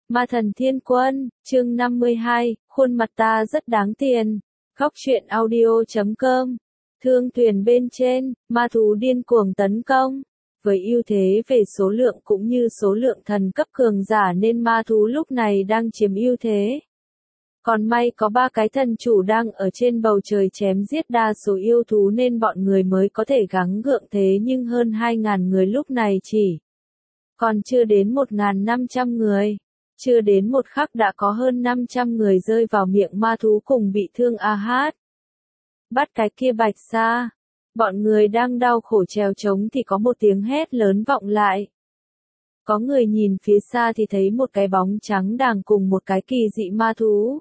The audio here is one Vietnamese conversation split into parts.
Ma thần thiên quân, chương 52, khuôn mặt ta rất đáng tiền. Góc truyện audio.com. Thương thuyền bên trên, ma thú điên cuồng tấn công. Với ưu thế về số lượng cũng như số lượng thần cấp cường giả nên ma thú lúc này đang chiếm ưu thế. Còn may có 3 cái thần chủ đang ở trên bầu trời chém giết đa số yêu thú nên bọn người mới có thể gắng gượng thế, nhưng hơn 2.000 người lúc này chỉ còn chưa đến 1.500 người. Chưa đến một khắc đã có hơn 500 người rơi vào miệng ma thú cùng bị thương a. Bắt cái kia Bạch Sa. Bọn người đang đau khổ trèo trống thì có một tiếng hét lớn vọng lại. Có người nhìn phía xa thì thấy một cái bóng trắng đang cùng một cái kỳ dị ma thú.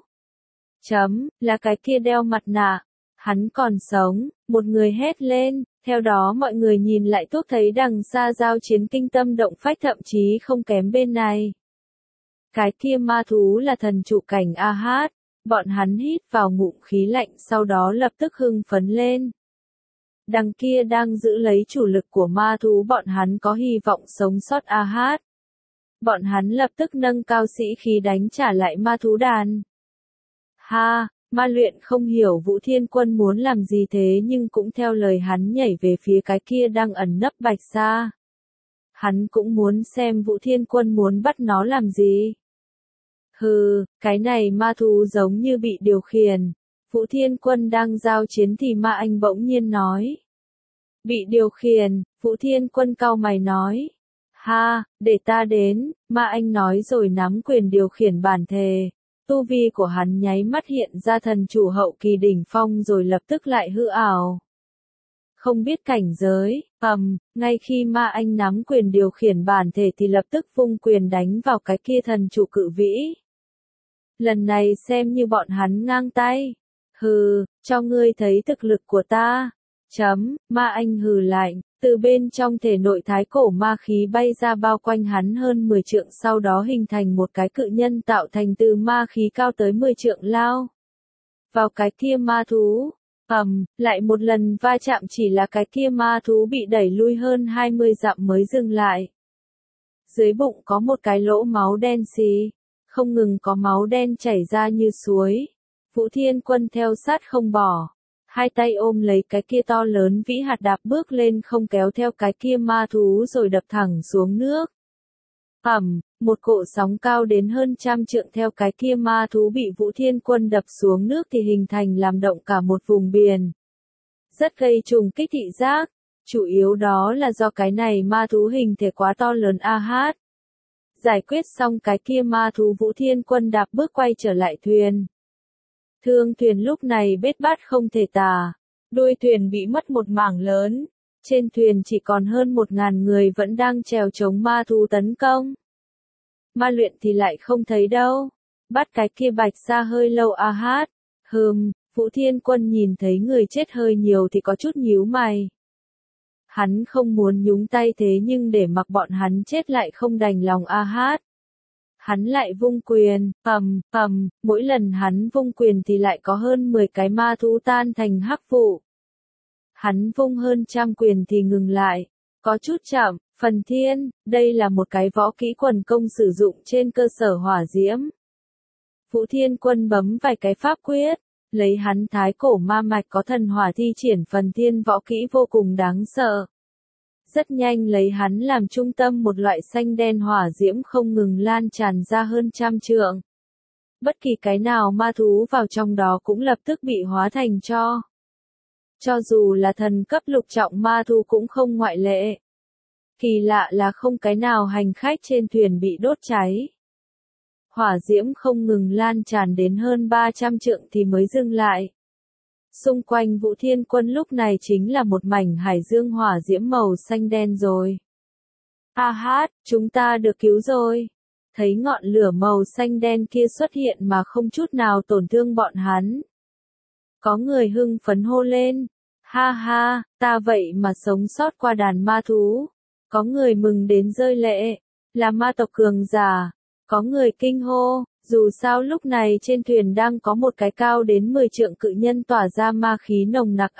Là cái kia đeo mặt nạ. Hắn còn sống, một người hét lên, theo đó mọi người nhìn lại tốt thấy đằng xa giao chiến kinh tâm động phách, thậm chí không kém bên này. Cái kia ma thú là thần trụ cảnh a. Bọn hắn hít vào ngụm khí lạnh sau đó lập tức hưng phấn lên. Đằng kia đang giữ lấy chủ lực của ma thú, bọn hắn có hy vọng sống sót a. Bọn hắn lập tức nâng cao sĩ khí đánh trả lại ma thú đàn. Ma Luyện không hiểu Vũ Thiên Quân muốn làm gì thế nhưng cũng theo lời hắn nhảy về phía cái kia đang ẩn nấp Bạch Sa. Hắn cũng muốn xem Vũ Thiên Quân muốn bắt nó làm gì. Cái này ma thú giống như bị điều khiển. Vũ Thiên Quân đang giao chiến thì Ma Anh bỗng nhiên nói. Bị điều khiển, Vũ Thiên Quân cau mày nói. Để ta đến, Ma Anh nói rồi nắm quyền điều khiển bản thể. Tu vi của hắn nháy mắt hiện ra thần chủ hậu kỳ đỉnh phong rồi lập tức lại hư ảo. Không biết cảnh giới, ngay khi Ma Anh nắm quyền điều khiển bản thể thì lập tức vung quyền đánh vào cái kia thần chủ cự vĩ. Lần này xem như bọn hắn ngang tay. Cho ngươi thấy thực lực của ta. Ma Anh hừ lạnh, từ bên trong thể nội thái cổ ma khí bay ra bao quanh hắn hơn 10 trượng, sau đó hình thành một cái cự nhân tạo thành từ ma khí cao tới 10 trượng lao vào cái kia ma thú. Lại một lần va chạm, chỉ là cái kia ma thú bị đẩy lui hơn 20 dặm mới dừng lại. Dưới bụng có một cái lỗ máu đen xì, không ngừng có máu đen chảy ra như suối. Vũ Thiên Quân theo sát không bỏ. Hai tay ôm lấy cái kia to lớn vĩ hạt đạp bước lên không kéo theo cái kia ma thú rồi đập thẳng xuống nước. Một cỗ sóng cao đến hơn 100 trượng theo cái kia ma thú bị Vũ Thiên Quân đập xuống nước thì hình thành làm động cả một vùng biển. Rất gây trùng kích thị giác, chủ yếu đó là do cái này ma thú hình thể quá to lớn a. Giải quyết xong cái kia ma thú, Vũ Thiên Quân đạp bước quay trở lại thuyền. Thương thuyền lúc này bết bát không thể tả, đuôi thuyền bị mất một mảng lớn, trên thuyền chỉ còn hơn 1.000 người vẫn đang trèo chống ma thú tấn công. Ma Luyện thì lại không thấy đâu, bắt cái kia Bạch Sa hơi lâu a. Vũ Thiên Quân nhìn thấy người chết hơi nhiều thì có chút nhíu mày. Hắn không muốn nhúng tay thế nhưng để mặc bọn hắn chết lại không đành lòng a. Hắn lại vung quyền, mỗi lần hắn vung quyền thì lại có hơn 10 cái ma thú tan thành hắc vụ. Hắn vung hơn 100 quyền thì ngừng lại, có chút chậm. Phần Thiên, đây là một cái võ kỹ quần công sử dụng trên cơ sở hỏa diễm. Vũ Thiên Quân bấm vài cái pháp quyết, lấy hắn thái cổ ma mạch có thần hỏa thi triển Phần Thiên võ kỹ vô cùng đáng sợ. Rất nhanh lấy hắn làm trung tâm, một loại xanh đen hỏa diễm không ngừng lan tràn ra hơn 100 trượng. Bất kỳ cái nào ma thú vào trong đó cũng lập tức bị hóa thành tro. Cho dù là thần cấp lục trọng ma thú cũng không ngoại lệ. Kỳ lạ là không cái nào hành khách trên thuyền bị đốt cháy. Hỏa diễm không ngừng lan tràn đến hơn 300 trượng thì mới dừng lại. Xung quanh Vũ Thiên Quân lúc này chính là một mảnh hải dương hỏa diễm màu xanh đen rồi. Chúng ta được cứu rồi. Thấy ngọn lửa màu xanh đen kia xuất hiện mà không chút nào tổn thương bọn hắn. Có người hưng phấn hô lên. Ta vậy mà sống sót qua đàn ma thú. Có người mừng đến rơi lệ. Là ma tộc cường giả. Có người kinh hô. Dù sao lúc này trên thuyền đang có một cái cao đến 10 trượng cự nhân tỏa ra ma khí nồng nặc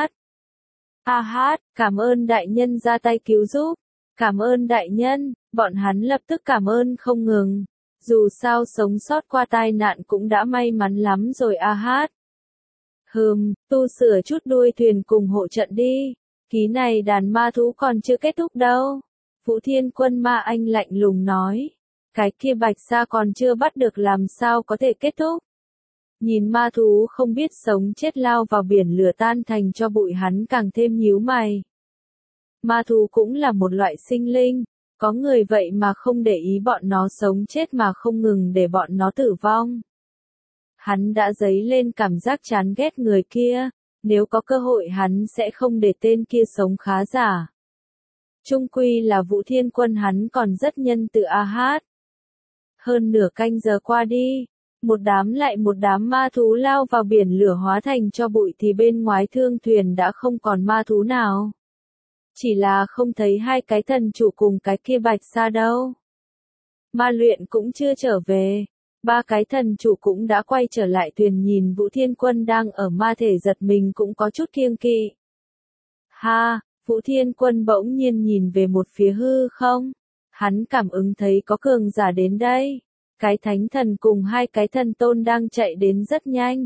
cảm ơn đại nhân ra tay cứu giúp. Cảm ơn đại nhân, bọn hắn lập tức cảm ơn không ngừng. Dù sao sống sót qua tai nạn cũng đã may mắn lắm rồi a hát. Tu sửa chút đuôi thuyền cùng hộ trận đi. Ký này đàn ma thú còn chưa kết thúc đâu. Vũ Thiên Quân Ma Anh lạnh lùng nói. Cái kia Bạch Sa còn chưa bắt được làm sao có thể kết thúc. Nhìn ma thú không biết sống chết lao vào biển lửa tan thành cho bụi, hắn càng thêm nhíu mày. Ma thú cũng là một loại sinh linh, có người vậy mà không để ý bọn nó sống chết mà không ngừng để bọn nó tử vong. Hắn đã dấy lên cảm giác chán ghét người kia, nếu có cơ hội hắn sẽ không để tên kia sống khá giả. Chung quy là Vũ Thiên Quân, hắn còn rất nhân từ a hát. Hơn nửa canh giờ qua đi, một đám lại một đám ma thú lao vào biển lửa hóa thành cho bụi, thì bên ngoài thương thuyền đã không còn ma thú nào. Chỉ là không thấy hai cái thần chủ cùng cái kia Bạch Sa đâu. Ma Luyện cũng chưa trở về. Ba cái thần chủ cũng đã quay trở lại thuyền, nhìn Vũ Thiên Quân đang ở ma thể giật mình cũng có chút kiêng kỵ. Ha, Vũ Thiên Quân bỗng nhiên nhìn về một phía hư không. Hắn cảm ứng thấy có cường giả đến đây. Cái thánh thần cùng hai cái thần tôn đang chạy đến rất nhanh.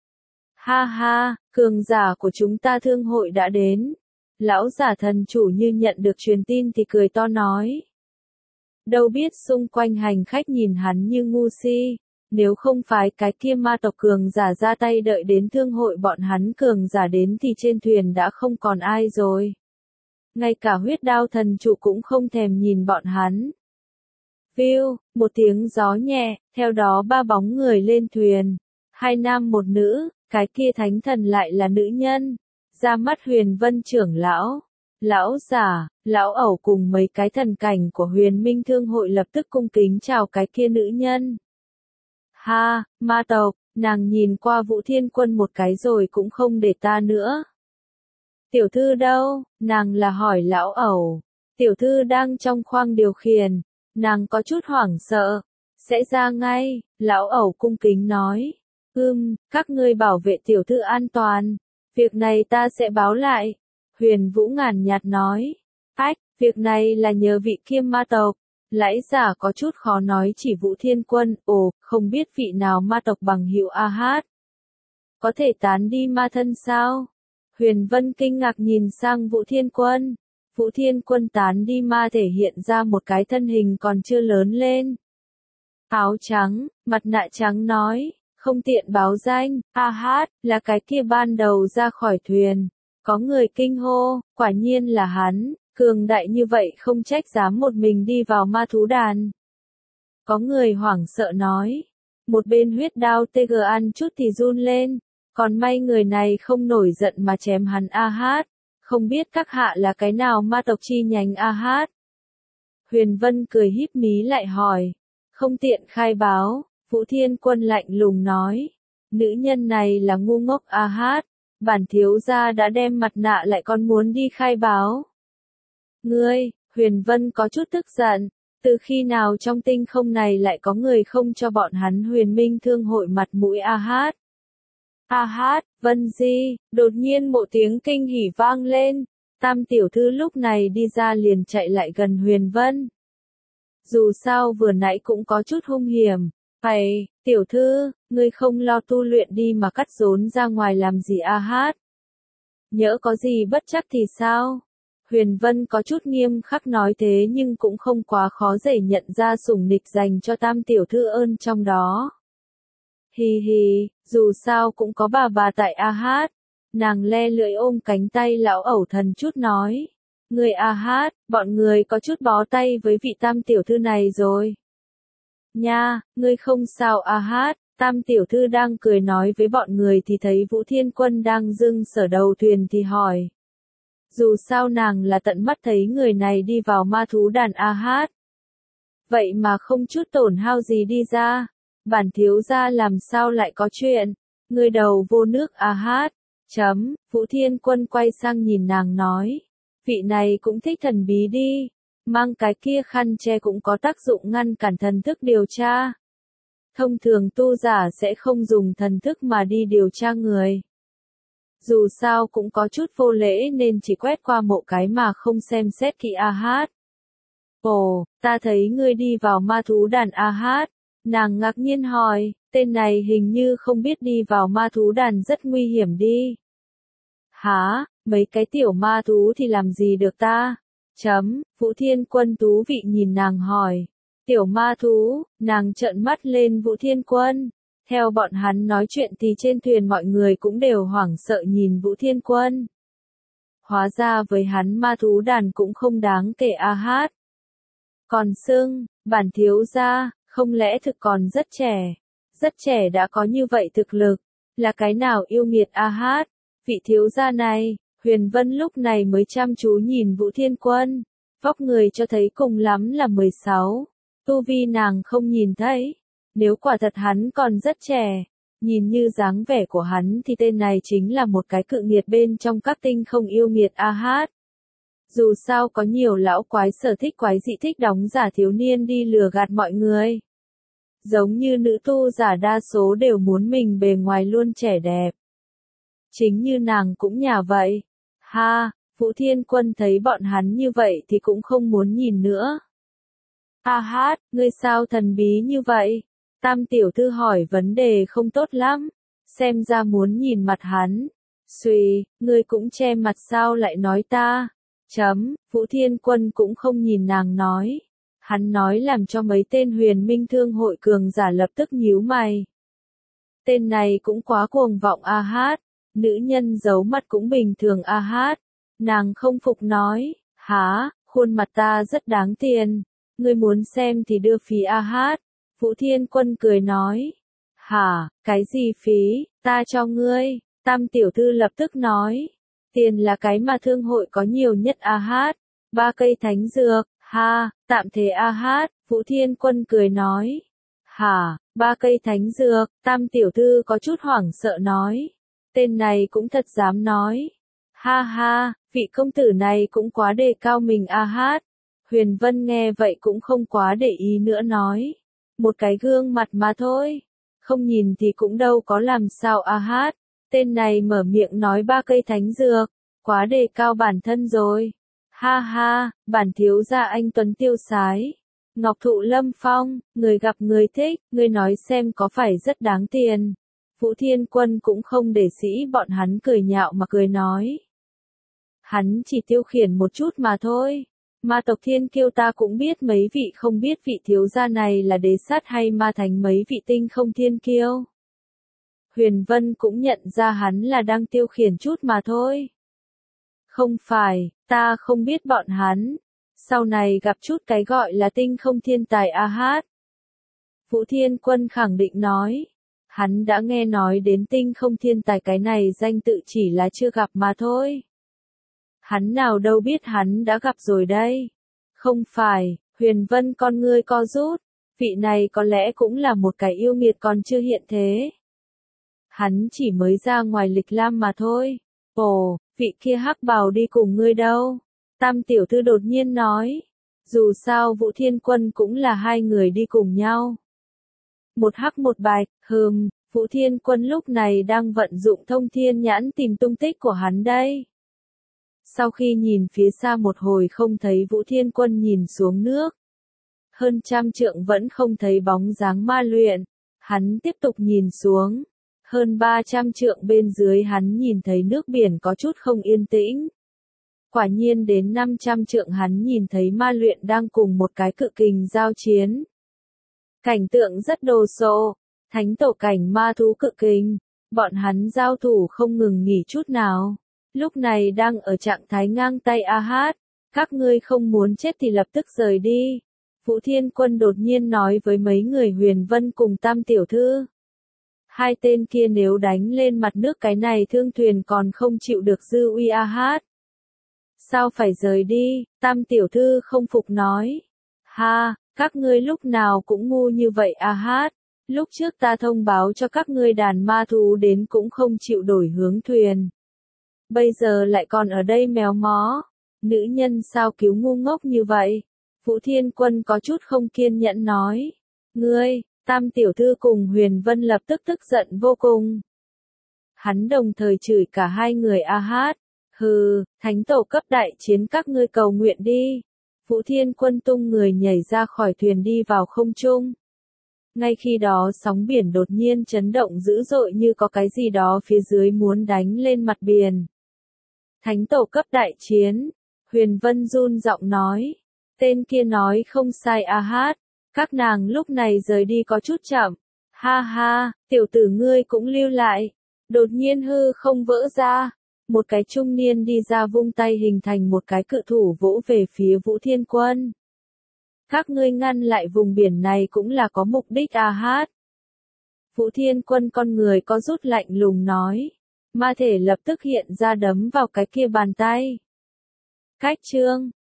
Ha ha, cường giả của chúng ta thương hội đã đến. Lão giả thần chủ như nhận được truyền tin thì cười to nói. Đâu biết xung quanh hành khách nhìn hắn như ngu si. Nếu không phải cái kia ma tộc cường giả ra tay đợi đến thương hội bọn hắn cường giả đến thì trên thuyền đã không còn ai rồi. Ngay cả huyết đao thần chủ cũng không thèm nhìn bọn hắn. Phiêu, một tiếng gió nhẹ, theo đó ba bóng người lên thuyền. Hai nam một nữ, cái kia thánh thần lại là nữ nhân. Ra mắt Huyền Vân trưởng lão. Lão giả, lão ẩu cùng mấy cái thần cảnh của Huyền Minh Thương hội lập tức cung kính chào cái kia nữ nhân. Ha, ma tộc, nàng nhìn qua Vũ Thiên Quân một cái rồi cũng không để ta nữa. Tiểu thư đâu? Nàng là hỏi lão ẩu. Tiểu thư đang trong khoang điều khiển. Nàng có chút hoảng sợ. Sẽ ra ngay, lão ẩu cung kính nói. Các ngươi bảo vệ tiểu thư an toàn. Việc này ta sẽ báo lại. Huyền Vũ ngàn nhạt nói. Việc này là nhờ vị Kiêm ma tộc. Lãi giả có chút khó nói chỉ Vũ Thiên Quân. Không biết vị nào ma tộc bằng hữu a hát. Có thể tán đi ma thân sao? Huyền Vân kinh ngạc nhìn sang Vũ Thiên Quân. Vũ Thiên Quân tán đi ma thể hiện ra một cái thân hình còn chưa lớn lên. Áo trắng, mặt nạ trắng nói, không tiện báo danh, a hát, là cái kia ban đầu ra khỏi thuyền. Có người kinh hô, quả nhiên là hắn, cường đại như vậy không trách dám một mình đi vào ma thú đàn. Có người hoảng sợ nói, một bên huyết đao TG ăn chút thì run lên, còn may người này không nổi giận mà chém hắn a hát. Không biết các hạ là cái nào ma tộc chi nhánh a hát? Huyền Vân cười híp mí lại hỏi. Không tiện khai báo, Vũ Thiên Quân lạnh lùng nói. Nữ nhân này là ngu ngốc a hát. Bản thiếu gia đã đem mặt nạ lại còn muốn đi khai báo. Ngươi, Huyền Vân có chút tức giận. Từ khi nào trong tinh không này lại có người không cho bọn hắn Huyền Minh Thương hội mặt mũi a hát? A hát, Vân Di, đột nhiên một tiếng kinh hỉ vang lên. Tam tiểu thư lúc này đi ra liền chạy lại gần Huyền Vân. Dù sao vừa nãy cũng có chút hung hiểm. Tiểu thư, ngươi không lo tu luyện đi mà cắt rốn ra ngoài làm gì a hát? Nhỡ có gì bất chắc thì sao? Huyền Vân có chút nghiêm khắc nói thế nhưng cũng không quá khó để nhận ra sủng nịch dành cho tam tiểu thư ơn trong đó. Hi, dù sao cũng có bà tại a hát. Nàng le lưỡi ôm cánh tay lão ẩu thần chút nói. Người a hát, bọn người có chút bó tay với vị tam tiểu thư này rồi. Nha, ngươi không sao a hát. Tam tiểu thư đang cười nói với bọn người thì thấy Vũ Thiên Quân đang dưng sở đầu thuyền thì hỏi. Dù sao nàng là tận mắt thấy người này đi vào ma thú đàn a hát. Vậy mà không chút tổn hao gì đi ra. Bản thiếu gia làm sao lại có chuyện. Người đầu vô nước a hát. Vũ Thiên Quân quay sang nhìn nàng nói. Vị này cũng thích thần bí đi. Mang cái kia khăn che cũng có tác dụng ngăn cản thần thức điều tra. Thông thường tu giả sẽ không dùng thần thức mà đi điều tra người. Dù sao cũng có chút vô lễ nên chỉ quét qua mộ cái mà không xem xét kỹ a hát. Ta thấy ngươi đi vào ma thú đàn a hát. Nàng ngạc nhiên hỏi, tên này hình như không biết đi vào ma thú đàn rất nguy hiểm đi. Hả, mấy cái tiểu ma thú thì làm gì được ta? Vũ Thiên Quân thú vị nhìn nàng hỏi. Tiểu ma thú, nàng trợn mắt lên Vũ Thiên Quân. Theo bọn hắn nói chuyện thì trên thuyền mọi người cũng đều hoảng sợ nhìn Vũ Thiên Quân. Hóa ra với hắn ma thú đàn cũng không đáng kể a hát. Còn Sưng, bản thiếu gia, không lẽ thực còn rất trẻ. Rất trẻ đã có như vậy thực lực. Là cái nào yêu nghiệt a hát. Vị thiếu gia này, Huyền Vân lúc này mới chăm chú nhìn Vũ Thiên Quân. Vóc người cho thấy cùng lắm là 16. Tu vi nàng không nhìn thấy. Nếu quả thật hắn còn rất trẻ, nhìn như dáng vẻ của hắn thì tên này chính là một cái cự nghiệt bên trong các tinh không yêu nghiệt a hát. Dù sao có nhiều lão quái sở thích quái dị thích đóng giả thiếu niên đi lừa gạt mọi người. Giống như nữ tu giả đa số đều muốn mình bề ngoài luôn trẻ đẹp. Chính như nàng cũng nhà vậy. Ha, Vũ Thiên Quân thấy bọn hắn như vậy thì cũng không muốn nhìn nữa. A hát, ngươi sao thần bí như vậy? Tam tiểu thư hỏi vấn đề không tốt lắm. Xem ra muốn nhìn mặt hắn. Xùy, ngươi cũng che mặt sao lại nói ta? Vũ Thiên Quân cũng không nhìn nàng nói. Hắn nói làm cho mấy tên huyền minh thương hội cường giả lập tức nhíu mày. Tên này cũng quá cuồng vọng a hát. Nữ nhân giấu mặt cũng bình thường a hát. Nàng không phục nói, hả, khuôn mặt ta rất đáng tiền. Ngươi muốn xem thì đưa phí a hát. Vũ Thiên Quân cười nói, hả, cái gì phí, ta cho ngươi. Tam tiểu thư lập tức nói, tiền là cái mà thương hội có nhiều nhất a hát. 3 cây thánh dược, ha, tạm thế a hát. Vũ Thiên Quân cười nói, hả, 3 cây thánh dược. Tam tiểu thư có chút hoảng sợ nói, tên này cũng thật dám nói. Ha ha, vị công tử này cũng quá đề cao mình a hát. Huyền Vân nghe vậy cũng không quá để ý nữa nói. Một cái gương mặt mà thôi. Không nhìn thì cũng đâu có làm sao a hát. Tên này mở miệng nói 3 cây thánh dược. Quá đề cao bản thân rồi. Ha ha, bản thiếu gia anh Tuấn tiêu sái. Ngọc thụ lâm phong, người gặp người thích, người nói xem có phải rất đáng tiền. Vũ Thiên Quân cũng không để sĩ bọn hắn cười nhạo mà cười nói. Hắn chỉ tiêu khiển một chút mà thôi. Ma tộc Thiên Kiêu ta cũng biết mấy vị không biết vị thiếu gia này là đế sát hay ma thánh mấy vị tinh không Thiên Kiêu. Huyền Vân cũng nhận ra hắn là đang tiêu khiển chút mà thôi. Không phải, ta không biết bọn hắn. Sau này gặp chút cái gọi là tinh không thiên tài a hát. Vũ Thiên Quân khẳng định nói. Hắn đã nghe nói đến tinh không thiên tài cái này danh tự chỉ là chưa gặp mà thôi. Hắn nào đâu biết hắn đã gặp rồi đây. Không phải, Huyền Vân con ngươi co rút. Vị này có lẽ cũng là một cái yêu nghiệt còn chưa hiện thế. Hắn chỉ mới ra ngoài lịch lam mà thôi. Ồ, vị kia hắc bào đi cùng ngươi đâu? Tam tiểu thư đột nhiên nói. Dù sao Vũ Thiên Quân cũng là hai người đi cùng nhau. Một hắc một bạch, Vũ Thiên Quân lúc này đang vận dụng thông thiên nhãn tìm tung tích của hắn đây. Sau khi nhìn phía xa một hồi không thấy Vũ Thiên Quân nhìn xuống nước. Hơn 100 trượng vẫn không thấy bóng dáng ma luyện. Hắn tiếp tục nhìn xuống. Hơn 300 trượng bên dưới hắn nhìn thấy nước biển có chút không yên tĩnh. Quả nhiên đến 500 trượng hắn nhìn thấy ma luyện đang cùng một cái cự kình giao chiến. Cảnh tượng rất đồ sộ. Thánh tổ cảnh ma thú cự kình. Bọn hắn giao thủ không ngừng nghỉ chút nào. Lúc này đang ở trạng thái ngang tay a hát. Các ngươi không muốn chết thì lập tức rời đi. Vũ Thiên Quân đột nhiên nói với mấy người Huyền Vân cùng Tam tiểu thư. Hai tên kia nếu đánh lên mặt nước cái này thương thuyền còn không chịu được dư uy a hát. Sao phải rời đi? Tam tiểu thư không phục nói. Ha, các ngươi lúc nào cũng ngu như vậy a hát. Lúc trước ta thông báo cho các ngươi đàn ma thú đến cũng không chịu đổi hướng thuyền. Bây giờ lại còn ở đây méo mó. Nữ nhân sao cứu ngu ngốc như vậy? Vũ Thiên Quân có chút không kiên nhẫn nói. Ngươi, Tam tiểu thư cùng Huyền Vân lập tức tức giận vô cùng. Hắn đồng thời chửi cả hai người a hát. Hừ, thánh tổ cấp đại chiến các ngươi cầu nguyện đi. Vũ Thiên Quân tung người nhảy ra khỏi thuyền đi vào không trung. Ngay khi đó sóng biển đột nhiên chấn động dữ dội như có cái gì đó phía dưới muốn đánh lên mặt biển. Thánh tổ cấp đại chiến. Huyền Vân run giọng nói. Tên kia nói không sai a hát. Các nàng lúc này rời đi có chút chậm. Ha ha, tiểu tử ngươi cũng lưu lại. Đột nhiên hư không vỡ ra. Một cái trung niên đi ra vung tay hình thành một cái cự thủ vỗ về phía Vũ Thiên Quân. Các ngươi ngăn lại vùng biển này cũng là có mục đích a hát. Vũ Thiên Quân con người có rút lạnh lùng nói. Ma thể lập tức hiện ra đấm vào cái kia bàn tay. Cách chương